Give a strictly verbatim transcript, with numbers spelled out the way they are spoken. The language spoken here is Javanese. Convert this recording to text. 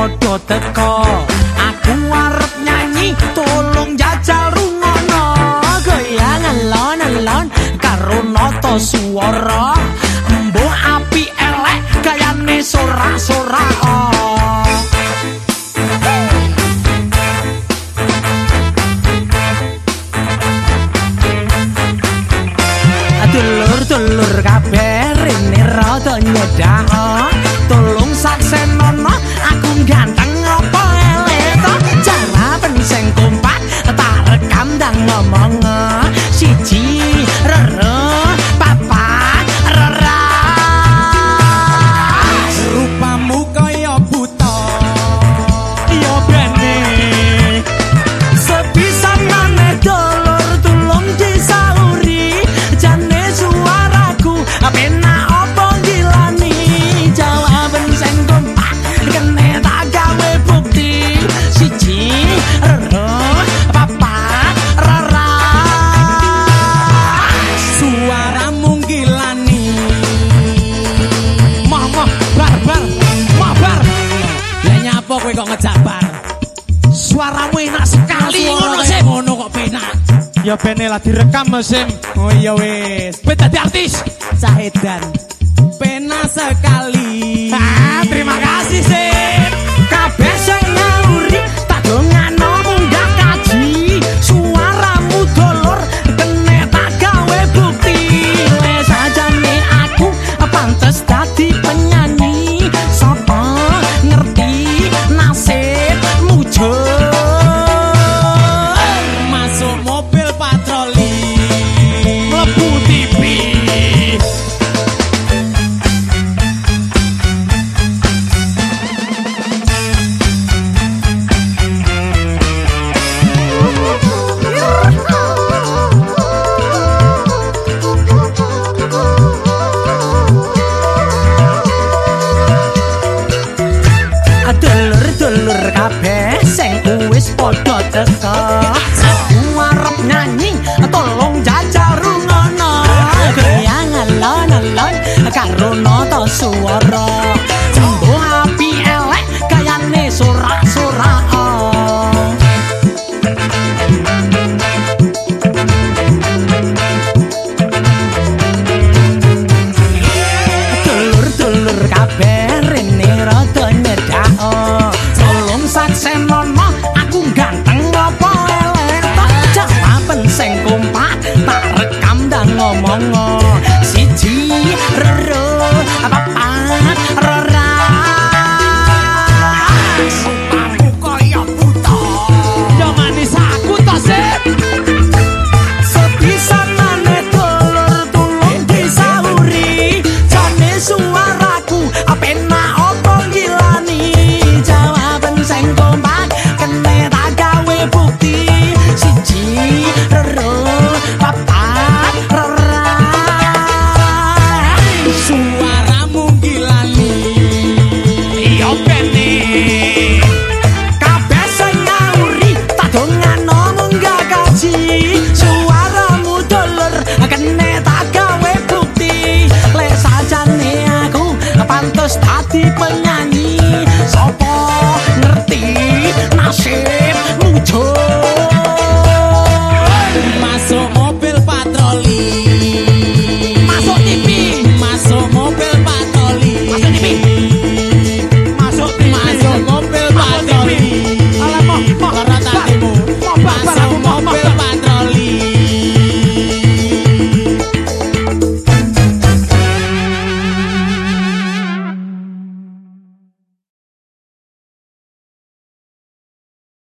padha teka aku arep nyanyi tolong jajal rungono goyang alon-alon karo nata swara mbok api elek gayane sorak-sorak dulur-dulur kabeh rene rada nyedak tolong saksenono aku ganteng apa elek to jawaban sing kompak tak rekam dan ngomong siji rere papat rera rupamu kaya buta ya bene sebisa maneh dulur tulung disauri jane suaraku penak opo gilani jawaban sing kompak kene tak gawe bukti siji rero papat rara suaramu gilani mah mah bar bar mah bar ya nyapa kowe kok ngejabar suaramu enak sekali ngono sih ngono kok penak ya bene lah direkam mesin oh iya wis ben dadi artis Sahedan pena sekali ah terima kasih sih kabeh sing ngauri tak dongano munggah kaji suaramu dolor kene tak gawe bukti wis sajane aku pantes dadi penyanyi sapa ngerti nasib mujur masuk mobil patroli mlebu T V dulur-dulur kabeh sing wis padha teka aku arep nyanyi tolong jajal rungono goyang alon-alon karo nata swara jumbo api elek gayane sorak-sorak dulur-dulur kabeh rene rada nyedak tolong saksenono aku ganteng apa elek jawaban sing kompak tak rekam dan ngomong siji rero papat rera supamu kaya buta yo manis aku to sip sebisa maneh dulur tulung disauri jane suaraku penak opo gilani jawaban sing kompak kene tak gawe bukti siji rero papat rera suaramu gilani yo bene kabeh sing ngauri tak dongano munggah kaji suaramu dolor kene tak gawe bukti le sajane aku pantes dadi penyanyi